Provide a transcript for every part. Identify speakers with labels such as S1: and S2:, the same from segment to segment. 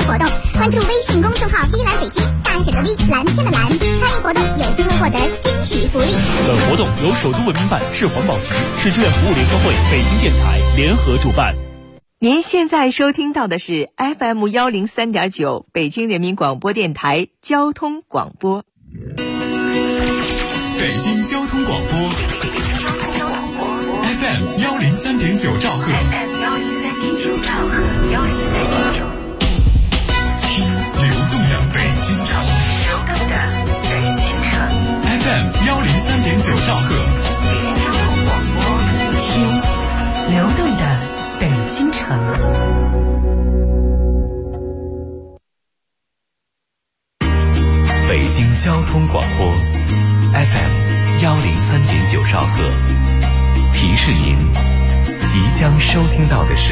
S1: 活动。关注微信公众号“V 蓝北京”，大写的 V， 蓝天的蓝，参与活动有机会获得惊喜福利。
S2: 本活动由首都文明办、市环保局、市志愿服务联合会、北京电台联合主办。
S3: 您现在收听到的是 FM103.9 北京人民广播电台交通广播。
S4: 北京交通广播 FM103.9 兆赫，听流动的北京城，FM103.9 兆赫，
S5: 听流动的北京城。
S4: 北京交通广播 FM103.9 兆赫，提示您即将收听到的是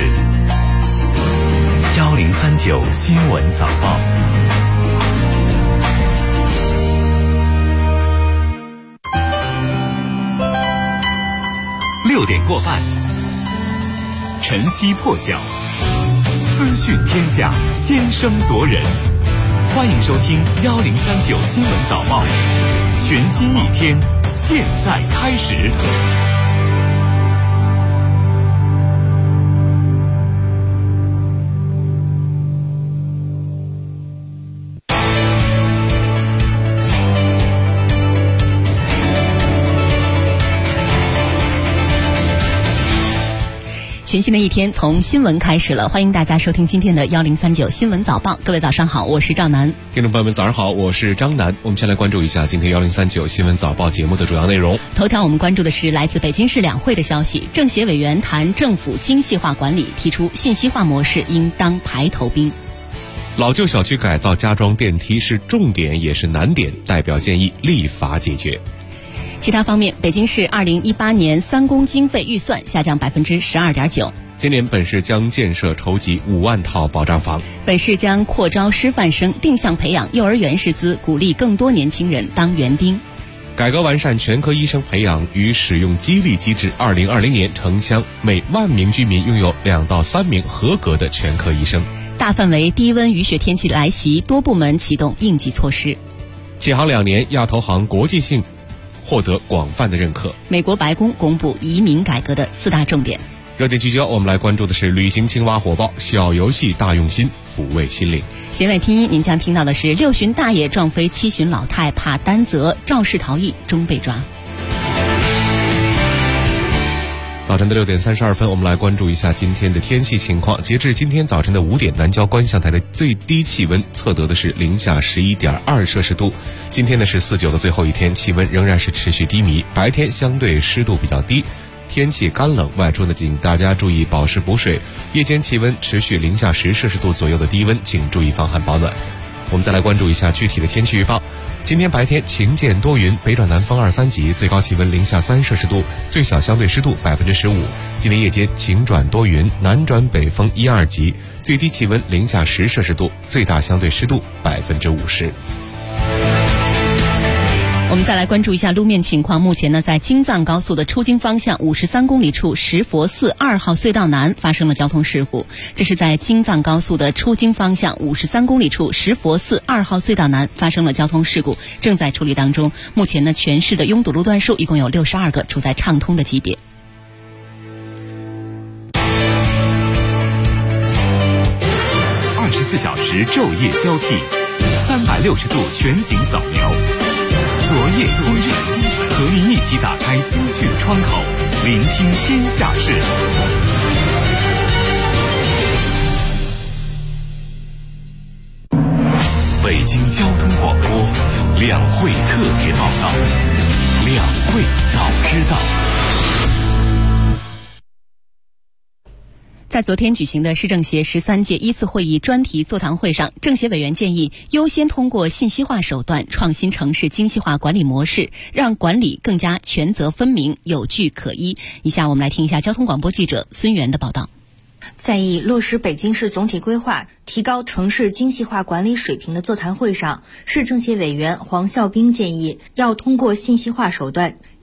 S4: 1039新闻早报。6点过半，晨曦破晓，资讯天下，先声夺人。欢迎收听1039新闻早报，全新一天，现在开始。
S6: 全新的一天从新闻开始了，欢迎大家收听今天的1039新闻早报。各位早上好，我是赵楠。
S7: 听众朋友们早上好，我是张楠。我们先来关注一下今天1039新闻早报节目的主要内容。
S6: 头条我们关注的是来自北京市两会的消息，政协委员谈政府精细化管理，提出信息化模式应当排头兵。
S7: 老旧小区改造加装电梯是重点也是难点，代表建议立法解决。
S6: 其他方面，北京市2018年3公经费预算下降12.9%。
S7: 今年本市将建设筹集5万套保障房。
S6: 本市将扩招师范生，定向培养幼儿园师资，鼓励更多年轻人当园丁。
S7: 改革完善全科医生培养与使用激励机制，2020年城乡每万名居民拥有2到3名合格的全科医生。
S6: 大范围低温雨雪天气来袭，多部门启动应急措施。
S7: 启航2年，亚投行国际性获得广泛的认可。
S6: 美国白宫公布移民改革的4大重点。
S7: 热点聚焦，我们来关注的是旅行青蛙火爆，小游戏大用心，抚慰心灵。
S6: 弦外听音，您将听到的是6旬大爷撞飞7旬老太，怕担责，肇事逃逸终被抓。
S7: 早晨的6点32分，我们来关注一下今天的天气情况。截至今天早晨的5点，南郊观象台的最低气温测得的是零下11.2摄氏度。今天呢是49的最后一天，气温仍然是持续低迷，白天相对湿度比较低，天气干冷，外出呢请大家注意保湿补水。夜间气温持续零下10摄氏度左右的低温，请注意防寒保暖。我们再来关注一下具体的天气预报。今天白天晴间多云，北转南风2、3级，最高气温零下3摄氏度，最小相对湿度15%。今天夜间晴转多云，南转北风1、2级，最低气温零下10摄氏度，最大相对湿度50%。
S6: 我们再来关注一下路面情况。目前呢，在京藏高速的出京方向53公里处石佛寺2号隧道南发生了交通事故。这是在京藏高速的出京方向53公里处石佛寺2号隧道南发生了交通事故，正在处理当中。目前呢，全市的拥堵路段数一共有62个，处在畅通的级别。
S4: 24小时昼夜交替，360度全景扫描。昨夜今晨，和您一起打开资讯窗口，聆听天下事。北京交通广播两会特别报道，两会早知道。
S6: 在昨天举行的市政协13届1次会议专题座谈会上，政协委员建议优先通过信息化手段创新城市精细化管理模式，让管理更加权责分明、有据可依。以下我们来听一下交通广播记者孙源的报道。
S8: 在以落实北京市总体规划、提高城市精细化管理水平的座谈会上，市政协委员黄孝兵建议，要通过信息化手段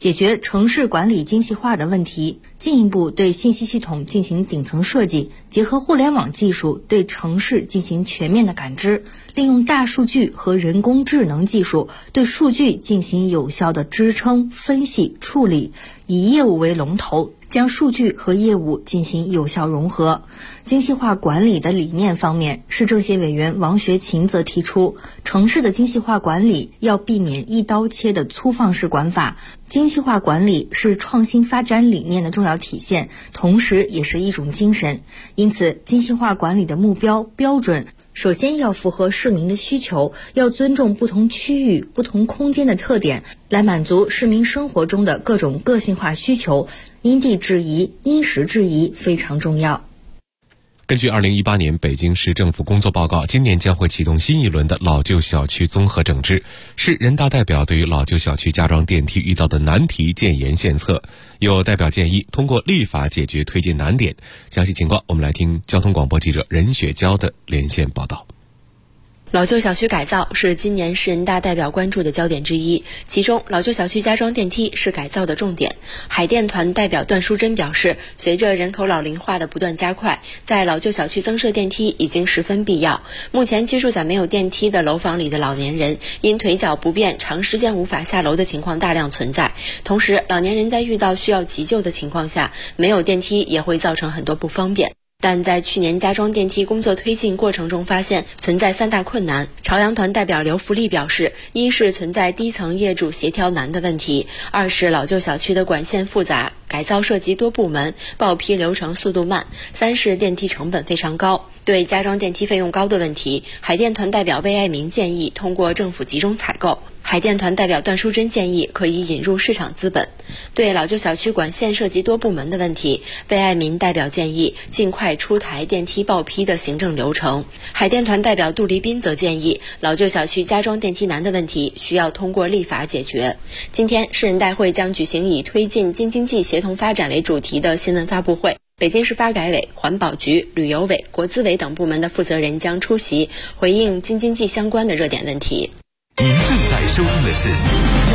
S8: 解决城市管理精细化的问题，进一步对信息系统进行顶层设计，结合互联网技术对城市进行全面的感知，利用大数据和人工智能技术对数据进行有效的支撑、分析、处理，以业务为龙头，将数据和业务进行有效融合。精细化管理的理念方面，市政协委员王学勤则提出，城市的精细化管理要避免一刀切的粗放式管法，精细化管理是创新发展理念的重要体现，同时也是一种精神。因此，精细化管理的目标标准首先要符合市民的需求，要尊重不同区域、不同空间的特点，来满足市民生活中的各种个性化需求，因地制宜、因时制宜非常重要。
S7: 根据2018年北京市政府工作报告，今年将会启动新一轮的老旧小区综合整治。市人大代表对于老旧小区加装电梯遇到的难题建言献策，有代表建议通过立法解决推进难点。详细情况我们来听交通广播记者任雪娇的连线报道。
S9: 老旧小区改造是今年市人大代表关注的焦点之一，其中老旧小区加装电梯是改造的重点。海淀团代表段淑珍表示，随着人口老龄化的不断加快，在老旧小区增设电梯已经十分必要。目前居住在没有电梯的楼房里的老年人，因腿脚不便长时间无法下楼的情况大量存在。同时，老年人在遇到需要急救的情况下，没有电梯也会造成很多不方便。但在去年加装电梯工作推进过程中发现存在3大困难。朝阳团代表刘福利表示，一是存在低层业主协调难的问题，二是老旧小区的管线复杂，改造涉及多部门，报批流程速度慢，三是电梯成本非常高。对加装电梯费用高的问题，海淀团代表魏爱民建议通过政府集中采购。海淀团代表段淑珍建议可以引入市场资本。对老旧小区管线涉及多部门的问题，魏爱民代表建议尽快出台电梯报批的行政流程。海淀团代表杜黎斌则建议，老旧小区加装电梯难的问题需要通过立法解决。今天，市人大会将举行以推进京津冀协同发展为主题的新闻发布会。北京市发改委、环保局、旅游委、国资委等部门的负责人将出席，回应京津冀相关的热点问题。
S2: 您正在收听的是1039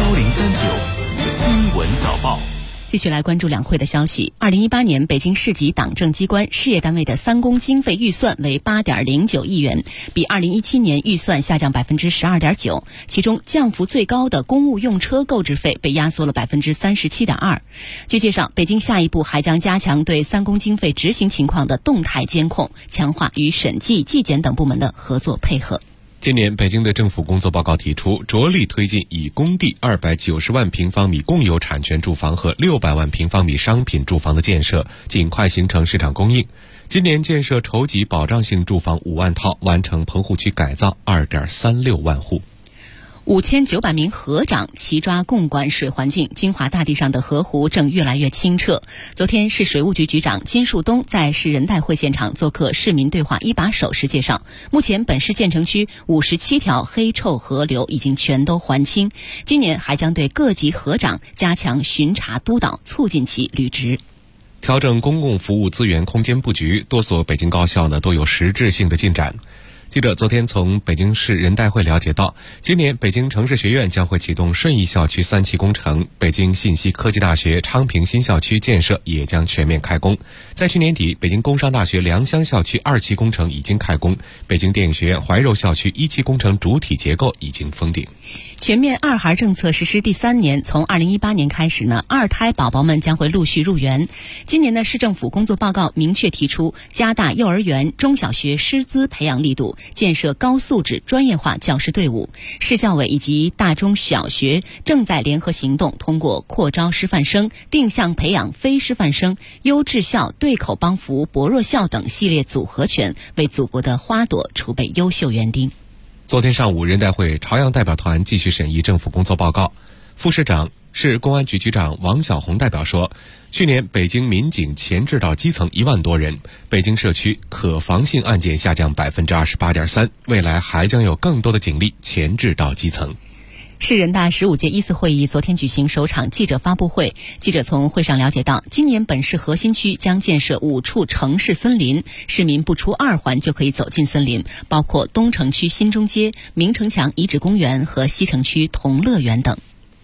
S2: 新闻早报。
S6: 继续来关注两会的消息。2018年北京市级党政机关事业单位的3公经费预算为8.09亿元，比2017年预算下降12.9%，其中降幅最高的公务用车购置费被压缩了37.2%。据介绍，北京下一步还将加强对3公经费执行情况的动态监控，强化与审计、纪检等部门的合作配合。
S7: 今年北京的政府工作报告提出，着力推进以工地290万平方米共有产权住房和600万平方米商品住房的建设，尽快形成市场供应。今年建设筹集保障性住房5万套，完成棚户区改造2.36万户。
S6: 5900名河长齐抓共管水环境，金华大地上的河湖正越来越清澈。昨天，市水务局局长金树东在市人代会现场做客市民对话一把手时介绍，目前本市建成区57条黑臭河流已经全都还清，今年还将对各级河长加强巡查督导，促进其履职。
S7: 调整公共服务资源空间布局，多所北京高校都有实质性的进展。记者昨天从北京市人代会了解到，今年北京城市学院将会启动顺义校区3期工程，北京信息科技大学昌平新校区建设也将全面开工。在去年底，北京工商大学良乡校区2期工程已经开工，北京电影学院怀柔校区1期工程主体结构已经封顶。
S6: 全面2孩政策实施第3年，从2018年开始呢，2胎宝宝们将会陆续入园。今年的市政府工作报告明确提出，加大幼儿园、中小学师资培养力度，建设高素质专业化教师队伍。市教委以及大中小学正在联合行动，通过扩招师范生、定向培养非师范生、优质校、对口帮扶、薄弱校等系列组合拳，为祖国的花朵储备优秀园丁。
S7: 昨天上午，人代会朝阳代表团继续审议政府工作报告。副市长、市公安局局长王小红代表说，去年北京民警前置到基层1万多人，北京社区可防性案件下降28.3%，未来还将有更多的警力前置到基层。
S6: 市人大15届1次会议昨天举行首场记者发布会，记者从会上了解到，今年本市核心区将建设5处城市森林，市民不出2环就可以走进森林，包括东城区新中街、明城墙遗址公园和西城区同乐园等。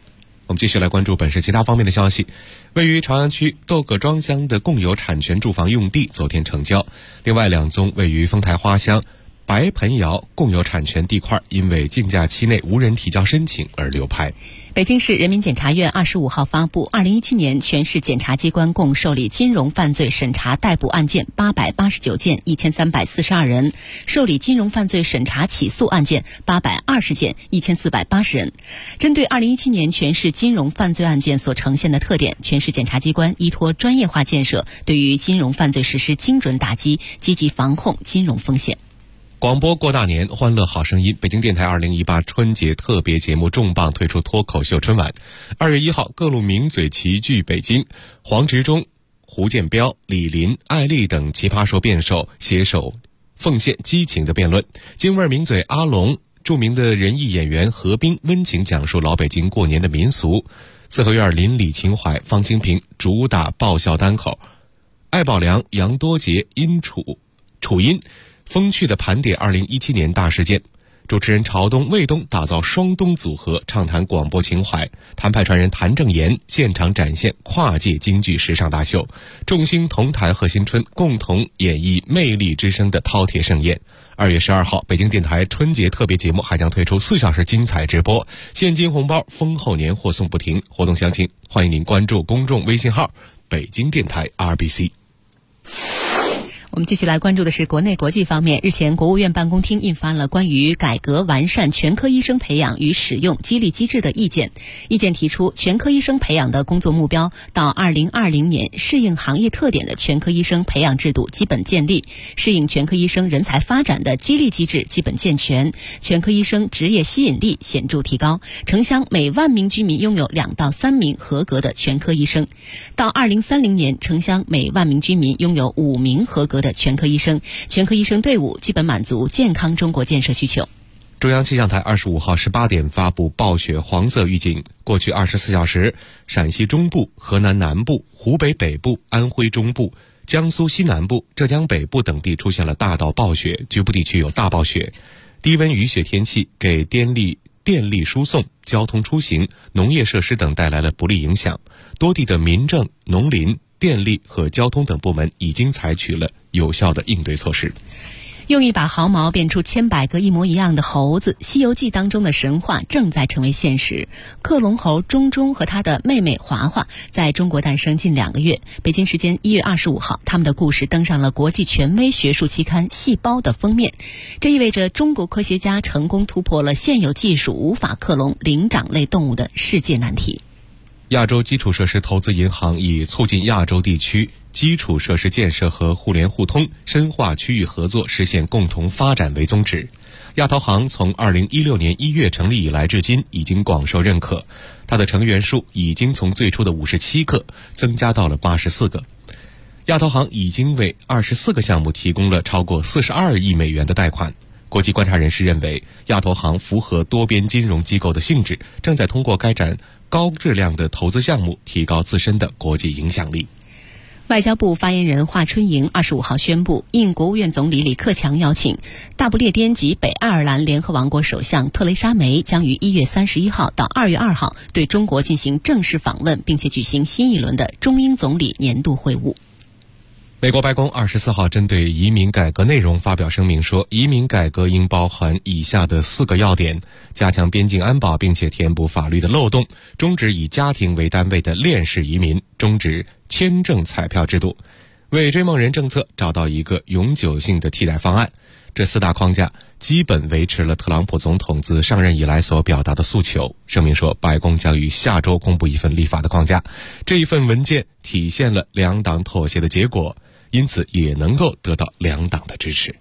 S7: 我们继续来关注本市其他方面的消息。位于朝阳区窦葛庄乡的共有产权住房用地昨天成交，另外2宗位于丰台花乡白盆窑共有产权地块因为竞价期内无人提交申请而流拍。
S6: 北京市人民检察院25号发布2017年全市检察机关共受理金融犯罪审查逮捕案件889件1342人，受理金融犯罪审查起诉案件820件1480人。针对2017年全市金融犯罪案件所呈现的特点，全市检察机关依托专业化建设，对于金融犯罪实施精准打击，积极防控金融风险。
S7: 广播过大年，欢乐好声音。北京电台2018春节特别节目重磅推出脱口秀春晚。2月1号，各路名嘴齐聚北京，黄执中、胡建彪、李林、艾丽等奇葩说辩手携手奉献激情的辩论。京味名嘴阿龙、著名的人艺演员何冰温情讲述老北京过年的民俗。四合院邻里情怀，方清平主打爆笑单口。艾宝良、杨多杰、楚音风趣的盘点2017年大事件。主持人朝东、卫东打造双东组合，畅谈广播情怀。谭派传人谭正岩现场展现跨界京剧时尚大秀。众星同台贺新春，共同演绎魅力之声的饕餮盛宴。2月12号，北京电台春节特别节目还将推出4小时精彩直播，现金红包丰厚年货送不停。活动详情欢迎您关注公众微信号北京电台 RBC。
S6: 我们继续来关注的是国内国际方面。日前，国务院办公厅印发了关于改革完善全科医生培养与使用激励机制的意见。意见提出，全科医生培养的工作目标到2020年，适应行业特点的全科医生培养制度基本建立，适应全科医生人才发展的激励机制基本健全，全科医生职业吸引力显著提高，城乡每万名居民拥有2到3名合格的全科医生。到2030年，城乡每万名居民拥有5名合格的全科医生，全科医生队伍基本满足健康中国建设需求。
S7: 中央气象台25号18点发布暴雪黄色预警，过去24小时，陕西中部、河南南部、湖北北部、安徽中部、江苏西南部、浙江北部等地出现了大到暴雪，局部地区有大暴雪。低温雨雪天气给电力输送、交通出行、农业设施等带来了不利影响，多地的民政、农林、电力和交通等部门已经采取了有效的应对措施。
S6: 用一把毫毛变出千百个一模一样的猴子，《西游记》当中的神话正在成为现实。克隆猴钟钟和他的妹妹华华在中国诞生近2个月。北京时间1月25号，他们的故事登上了国际权威学术期刊《细胞》的封面。这意味着中国科学家成功突破了现有技术无法克隆灵长类动物的世界难题。
S7: 亚洲基础设施投资银行以促进亚洲地区基础设施建设和互联互通，深化区域合作，实现共同发展为宗旨。亚投行从2016年1月成立以来至今已经广受认可，它的成员数已经从最初的57个增加到了84个。亚投行已经为24个项目提供了超过42亿美元的贷款。国际观察人士认为，亚投行符合多边金融机构的性质，正在通过开展高质量的投资项目提高自身的国际影响力。
S6: 外交部发言人华春莹25号宣布，应国务院总理李克强邀请，大不列颠及北爱尔兰联合王国首相特蕾莎梅将于1月31号到2月2号对中国进行正式访问，并且举行新一轮的中英总理年度会晤。
S7: 美国白宫24号针对移民改革内容发表声明说，移民改革应包含以下的4个要点：加强边境安保，并且填补法律的漏洞；终止以家庭为单位的链式移民；终止签证彩票制度；为追梦人政策找到一个永久性的替代方案。这4大框架基本维持了特朗普总统自上任以来所表达的诉求。声明说，白宫将于下周公布一份立法的框架，这一份文件体现了2党妥协的结果，因此也能够得到2党的支持。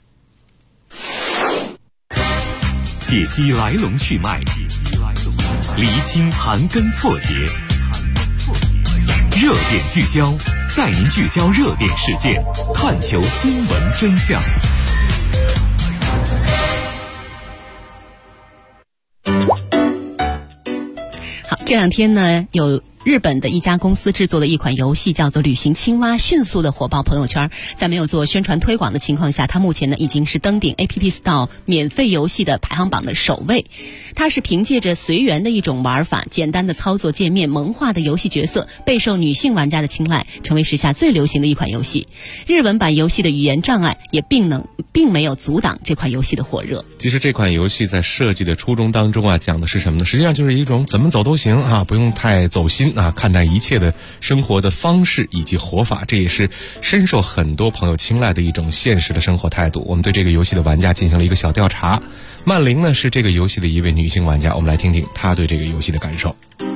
S4: 解析来龙去脉，厘清盘根错节，热点聚焦，带您聚焦热点事件，探求新闻真相。
S6: 好，这2天呢，有日本的一家公司制作的一款游戏叫做旅行青蛙，迅速的火爆朋友圈。在没有做宣传推广的情况下，它目前呢已经是登顶 App Store 免费游戏的排行榜的首位。它是凭借着随缘的一种玩法、简单的操作界面、萌化的游戏角色，备受女性玩家的青睐，成为时下最流行的一款游戏。日文版游戏的语言障碍也并没有阻挡这款游戏的火热。
S7: 其实这款游戏在设计的初衷当中讲的是什么呢？实际上就是一种怎么走都行不用太走心看待一切的生活的方式以及活法，这也是深受很多朋友青睐的一种现实的生活态度。我们对这个游戏的玩家进行了一个小调查，曼玲呢是这个游戏的一位女性玩家，我们来听听她对这个游戏的感受。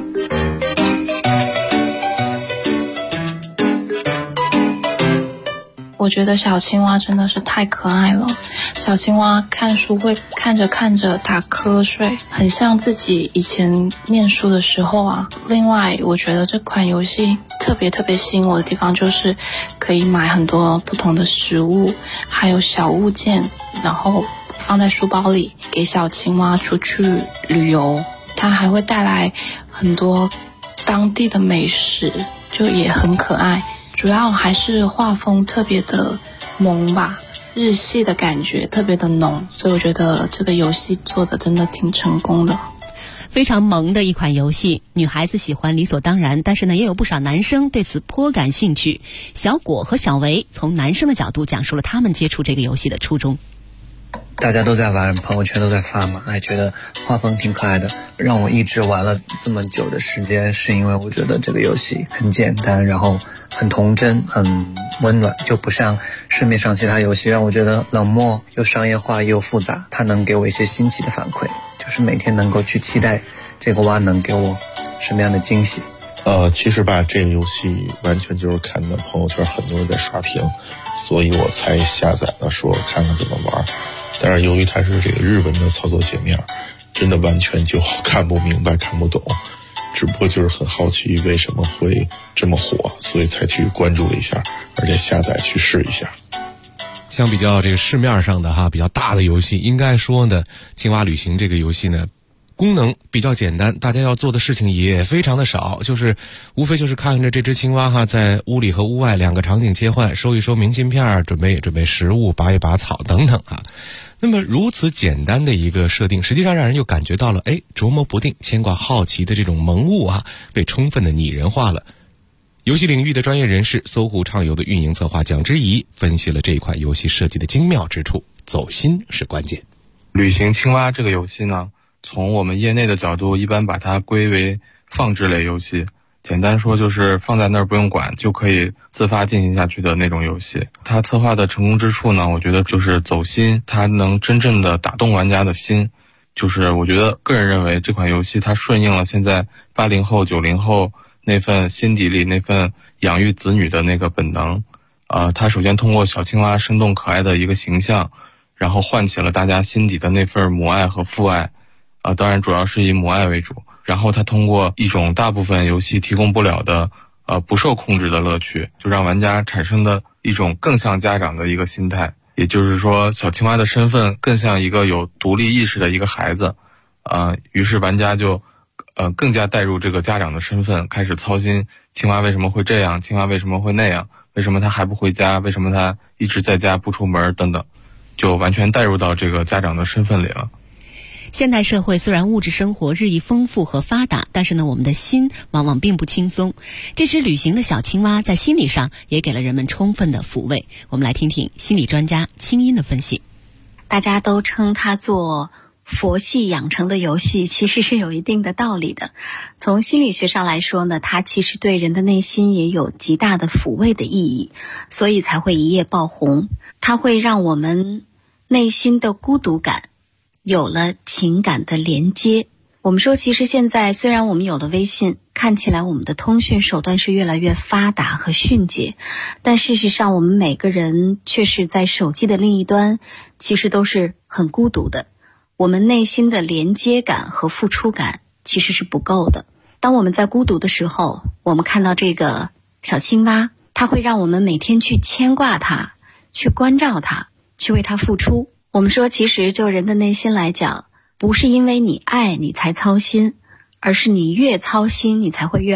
S10: 我觉得小青蛙真的是太可爱了，小青蛙看书会看着看着打瞌睡，很像自己以前念书的时候另外我觉得这款游戏特别吸引我的地方就是可以买很多不同的食物还有小物件，然后放在书包里给小青蛙出去旅游。它还会带来很多当地的美食，就也很可爱。主要还是画风特别的萌吧，日系的感觉特别的浓，所以我觉得这个游戏做的真的挺成功的。
S6: 非常萌的一款游戏，女孩子喜欢理所当然，但是呢也有不少男生对此颇感兴趣。小果和小维从男生的角度讲述了他们接触这个游戏的初衷。
S11: 大家都在玩，朋友圈都在发嘛，还觉得画风挺可爱的。让我一直玩了这么久的时间，是因为我觉得这个游戏很简单，然后很童真，很温暖，就不像市面上其他游戏让我觉得冷漠又商业化又复杂。它能给我一些新奇的反馈，就是每天能够去期待这个蛙能给我什么样的惊喜。
S12: 其实吧，这个游戏完全就是看到朋友圈很多人在刷屏，所以我才下载了说看看怎么玩。但是由于它是这个日文的操作界面，真的完全就看不明白看不懂，只不过就是很好奇为什么会这么火，所以才去关注了一下，而且下载去试一下。
S7: 相比较这个市面上的比较大的游戏，应该说呢，青蛙旅行这个游戏呢功能比较简单，大家要做的事情也非常的少，就是无非就是看着这只青蛙在屋里和屋外两个场景切换，收一收明信片，准备食物，拔一拔草等等那么如此简单的一个设定，实际上让人又感觉到了琢磨不定、牵挂好奇的这种萌物被充分的拟人化了。游戏领域的专业人士搜狐畅游的运营策划蒋之怡分析了这一款游戏设计的精妙之处，走心是关键。
S13: 旅行青蛙这个游戏呢，从我们业内的角度一般把它归为放置类游戏，简单说就是放在那儿不用管就可以自发进行下去的那种游戏。它策划的成功之处呢，我觉得就是走心，它能真正的打动玩家的心。就是我觉得个人认为这款游戏它顺应了现在80后90后那份心底里那份养育子女的那个本能。它首先通过小青蛙生动可爱的一个形象，然后唤起了大家心底的那份母爱和父爱。当然主要是以母爱为主。然后它通过一种大部分游戏提供不了的不受控制的乐趣，就让玩家产生的一种更像家长的一个心态，也就是说小青蛙的身份更像一个有独立意识的一个孩子。于是玩家就更加带入这个家长的身份，开始操心青蛙为什么会这样，青蛙为什么会那样，为什么他还不回家，为什么他一直在家不出门等等，就完全带入到这个家长的身份里了。
S6: 现代社会虽然物质生活日益丰富和发达，但是呢，我们的心往往并不轻松。这只旅行的小青蛙在心理上也给了人们充分的抚慰。我们来听听心理专家清音的分析。
S14: 大家都称它做佛系养成的游戏，其实是有一定的道理的。从心理学上来说呢，它其实对人的内心也有极大的抚慰的意义，所以才会一夜爆红。它会让我们内心的孤独感有了情感的连接。我们说其实现在虽然我们有了微信，看起来我们的通讯手段是越来越发达和迅捷，但事实上我们每个人却是在手机的另一端，其实都是很孤独的。我们内心的连接感和付出感其实是不够的。当我们在孤独的时候，我们看到这个小青蛙，它会让我们每天去牵挂它，去关照它，去为它付出。我们说其实就人的内心来讲，不是因为你爱你才操心，而是你越操心你才会越爱。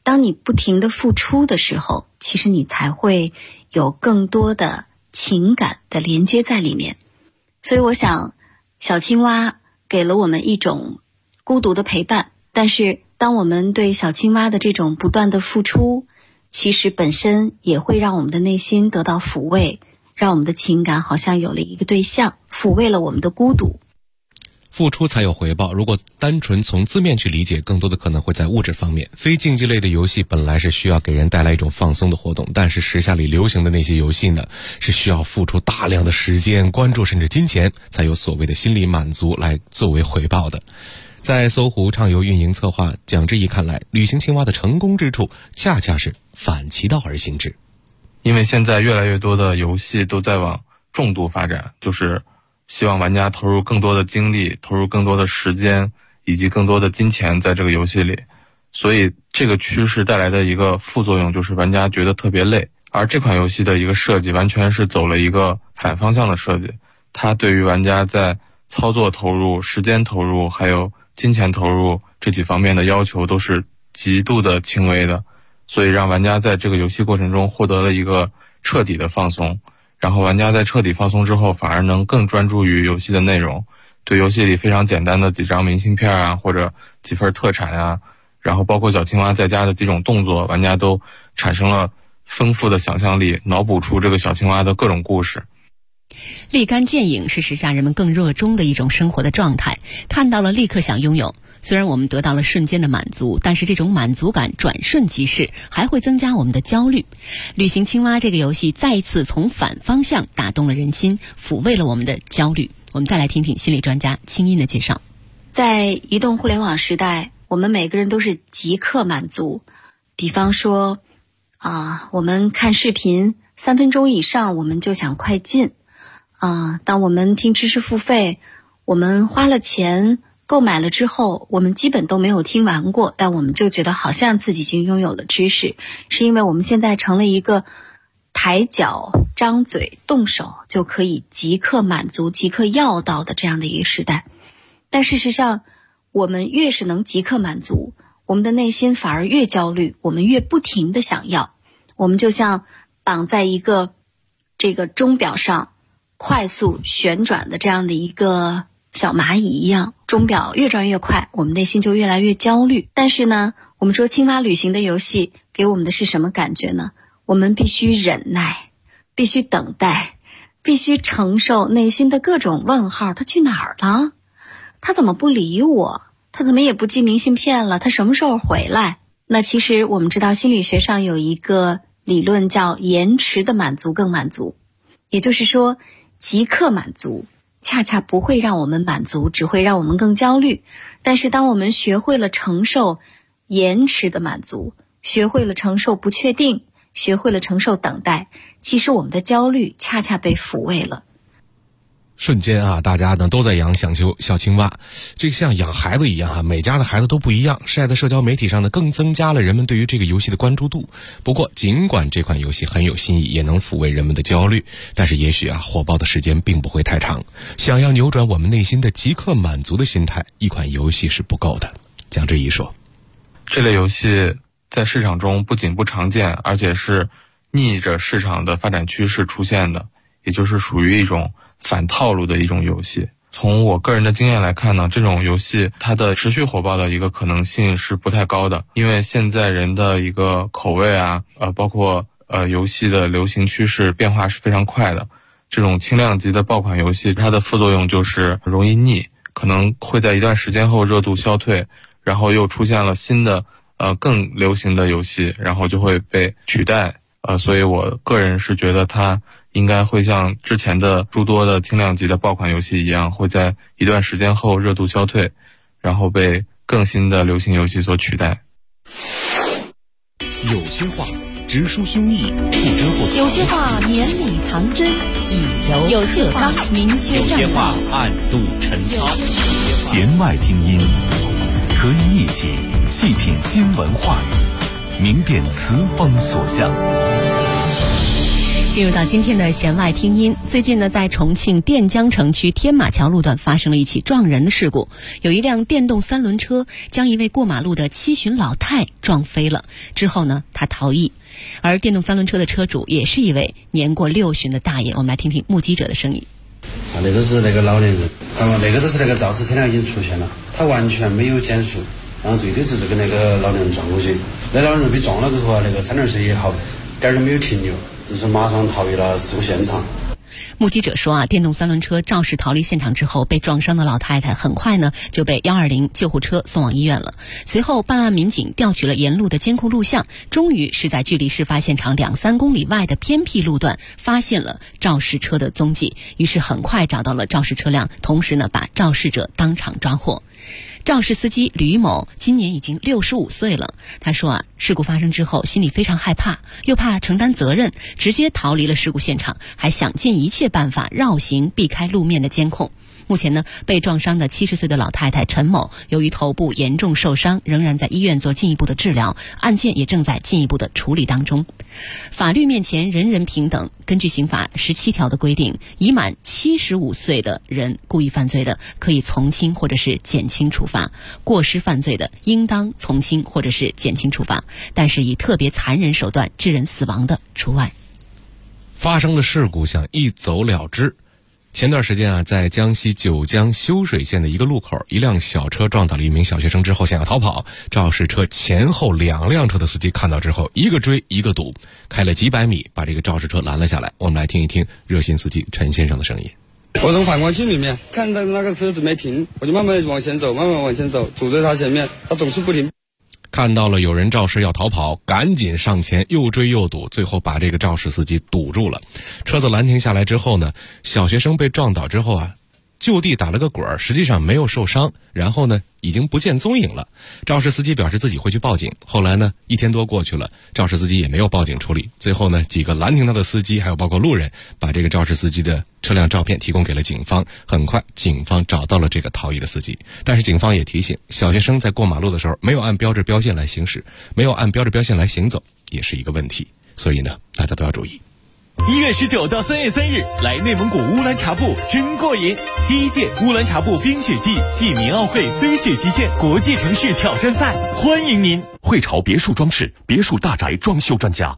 S14: 当你不停地付出的时候，其实你才会有更多的情感的连接在里面。所以我想小青蛙给了我们一种孤独的陪伴，但是当我们对小青蛙的这种不断的付出，其实本身也会让我们的内心得到抚慰，让我们的情感好像有了一个对象，抚慰了我们的孤独。
S7: 付出才有回报，如果单纯从字面去理解，更多的可能会在物质方面。非竞技类的游戏本来是需要给人带来一种放松的活动，但是时下里流行的那些游戏呢，是需要付出大量的时间、关注甚至金钱，才有所谓的心理满足来作为回报的。在搜狐畅游运营策划蒋志毅看来，旅行青蛙的成功之处恰恰是反其道而行之。
S13: 因为现在越来越多的游戏都在往重度发展，就是希望玩家投入更多的精力，投入更多的时间以及更多的金钱在这个游戏里，所以这个趋势带来的一个副作用就是玩家觉得特别累。而这款游戏的一个设计完全是走了一个反方向的设计，它对于玩家在操作投入、时间投入还有金钱投入这几方面的要求都是极度的轻微的，所以让玩家在这个游戏过程中获得了一个彻底的放松。然后玩家在彻底放松之后，反而能更专注于游戏的内容，对游戏里非常简单的几张明信片啊，或者几份特产啊，然后包括小青蛙在家的几种动作，玩家都产生了丰富的想象力，脑补出这个小青蛙的各种故事。
S6: 立竿见影是时下人们更热衷的一种生活的状态，看到了立刻想拥有。虽然我们得到了瞬间的满足，但是这种满足感转瞬即逝，还会增加我们的焦虑。旅行青蛙这个游戏再一次从反方向打动了人心，抚慰了我们的焦虑。我们再来听听心理专家清音的介绍。
S14: 在移动互联网时代，我们每个人都是即刻满足。比方说我们看视频3分钟以上我们就想快进当我们听知识付费，我们花了钱购买了之后，我们基本都没有听完过，但我们就觉得好像自己已经拥有了知识，是因为我们现在成了一个抬脚、张嘴、动手就可以即刻满足、即刻要到的这样的一个时代。但事实上，我们越是能即刻满足，我们的内心反而越焦虑，我们越不停地想要。我们就像绑在一个这个钟表上快速旋转的这样的一个小蚂蚁一样，钟表越转越快，我们内心就越来越焦虑。但是呢，我们说青蛙旅行的游戏给我们的是什么感觉呢？我们必须忍耐，必须等待，必须承受内心的各种问号。他去哪儿了？他怎么不理我？他怎么也不寄明信片了？他什么时候回来？那其实我们知道心理学上有一个理论叫延迟的满足更满足，也就是说即刻满足恰恰不会让我们满足，只会让我们更焦虑。但是当我们学会了承受延迟的满足，学会了承受不确定，学会了承受等待，其实我们的焦虑恰恰被抚慰了。
S7: 瞬间大家呢都在养小青蛙，这个像养孩子一样每家的孩子都不一样，晒在社交媒体上呢更增加了人们对于这个游戏的关注度。不过尽管这款游戏很有新意，也能抚慰人们的焦虑，但是也许火爆的时间并不会太长。想要扭转我们内心的即刻满足的心态，一款游戏是不够的。蒋志毅说，
S13: 这类游戏在市场中不仅不常见，而且是逆着市场的发展趋势出现的，也就是属于一种反套路的一种游戏。从我个人的经验来看呢，这种游戏它的持续火爆的一个可能性是不太高的，因为现在人的一个口味包括游戏的流行趋势变化是非常快的。这种轻量级的爆款游戏，它的副作用就是容易腻，可能会在一段时间后热度消退，然后又出现了新的更流行的游戏，然后就会被取代。所以我个人是觉得它应该会像之前的诸多的轻量级的爆款游戏一样，会在一段时间后热度消退，然后被更新的流行游戏所取代。
S4: 有些话直抒胸臆，不遮不藏；
S5: 有些话绵里藏针，以柔
S6: 有些话明修
S2: 有些话暗度陈仓。
S4: 弦外听音，和你一起细品新闻话语，明辨词风所向。
S6: 进入到今天的弦外听音，最近呢，在重庆垫江城区天马桥路段发生了一起撞人的事故，有一辆电动三轮车将一位过马路的七旬老太撞飞了，之后呢，他逃逸，而电动三轮车的车主也是一位年过60的大爷。我们来听听目击者的声音。
S15: 那个是那个老年人，那个就是那个肇事车辆已经出现了，他完全没有减速，然后最多只是跟那个老年人撞过去。那老年人被撞了之后啊，那个三轮车也好，点儿都没有停留，就是马上逃离了事故现场。
S6: 目击者说啊，电动三轮车肇事逃离现场之后，被撞伤的老太太很快呢就被120救护车送往医院了。随后办案民警调取了沿路的监控录像，终于是在距离事发现场2-3公里外的偏僻路段发现了肇事车的踪迹，于是很快找到了肇事车辆，同时呢把肇事者当场抓获。肇事司机吕某今年已经65岁了，他说啊，事故发生之后心里非常害怕，又怕承担责任，直接逃离了事故现场，还想尽一切办法绕行避开路面的监控。目前呢，被撞伤的70岁的老太太陈某，由于头部严重受伤，仍然在医院做进一步的治疗，案件也正在进一步的处理当中。法律面前人人平等，根据刑法17条的规定，已满75岁的人故意犯罪的，可以从轻或者是减轻处罚；过失犯罪的，应当从轻或者是减轻处罚，但是以特别残忍手段致人死亡的除外。
S7: 发生了事故想一走了之。前段时间啊，在江西九江修水县的一个路口，一辆小车撞倒了一名小学生之后想要逃跑，肇事车前后2辆车的司机看到之后，一个追一个堵，开了几百米把这个肇事车拦了下来。我们来听一听热心司机陈先生的声音。
S16: 我从反光镜里面看到那个车子没停，我就慢慢往前走，堵在他前面，他总是不停。
S7: 看到了有人肇事要逃跑，赶紧上前又追又堵，最后把这个肇事司机堵住了。车子拦停下来之后呢，小学生被撞倒之后啊，就地打了个滚，实际上没有受伤，然后呢已经不见踪影了。肇事司机表示自己会去报警，后来呢1天多过去了，肇事司机也没有报警处理。最后呢，几个拦停他的司机还有包括路人把这个肇事司机的车辆照片提供给了警方，很快警方找到了这个逃逸的司机。但是警方也提醒，小学生在过马路的时候没有按标志标线来行驶，没有按标志标线来行走，也是一个问题，所以呢大家都要注意。
S2: 1月19到3月3日，来内蒙古乌兰察布真过瘾！第1届乌兰察布冰雪季暨民奥会飞雪极限国际城市挑战赛，欢迎您！
S17: 汇潮别墅装饰，别墅大宅装修专家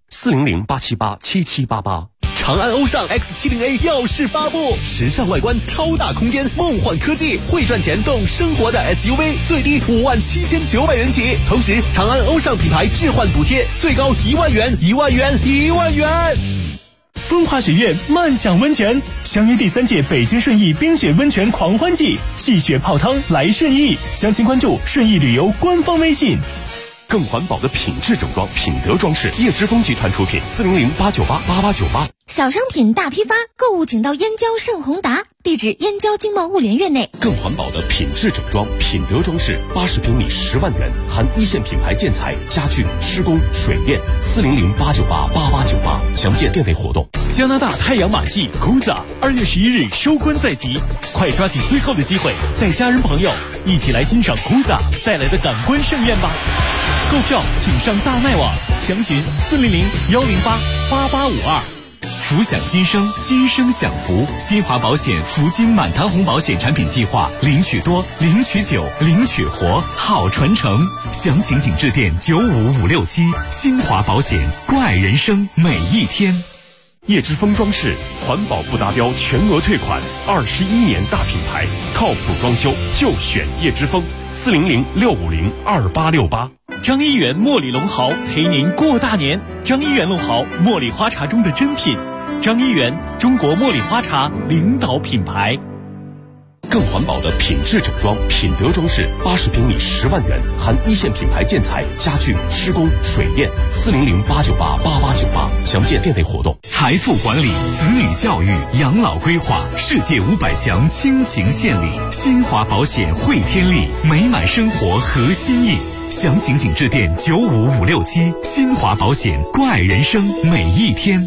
S17: ，400-878-7788。
S2: 长安欧尚 X70A 耀世发布，时尚外观，超大空间，梦幻科技，会赚钱动生活的 SUV， 最低57900元起。同时，长安欧尚品牌置换补贴最高1万元，1万元，1万元。风华雪苑漫享温泉，相约第3届北京顺义冰雪温泉狂欢季，戏雪泡汤来顺义。详情关注顺义旅游官方微信。
S17: 更环保的品质整装，品德装饰，叶之峰集团出品，400-898-8898。
S1: 小商品大批发，购物请到燕郊盛宏达，地址燕郊经贸物联院内。
S17: 更环保的品质整装，品德装饰，80平米10万元，含1线品牌建材、家具、施工、水电，400-898-8898。详见店内活动。
S2: 加拿大太阳马戏 Kuza 2月11日收官在即，快抓紧最后的机会，带家人朋友一起来欣赏 Kuza 带来的感官盛宴吧。购票请上大麦网，详询400-108-8852。福享今生，今生享福。新华保险福金满堂红保险产品计划，领取多，领取久，领取活，好传承。详情请致电95567。新华保险，关爱人生每一天。
S17: 叶之峰装饰，环保不达标全额退款，21年大品牌，靠谱装修就选叶之峰，400-650-2868。
S2: 张一元茉莉龙毫陪您过大年。张一元龙毫，茉莉花茶中的珍品。张一元，中国茉莉花茶领导品牌。
S17: 更环保的品质整装，品德装饰，80平米10万元，含1线品牌建材、家具、施工、水电，400-898-8898。详见店内活动。
S2: 财富管理、子女教育、养老规划，世界500强倾情献礼。新华保险汇天利，美满生活合心意。详情请致电95567。新华保险，关爱人生每一天。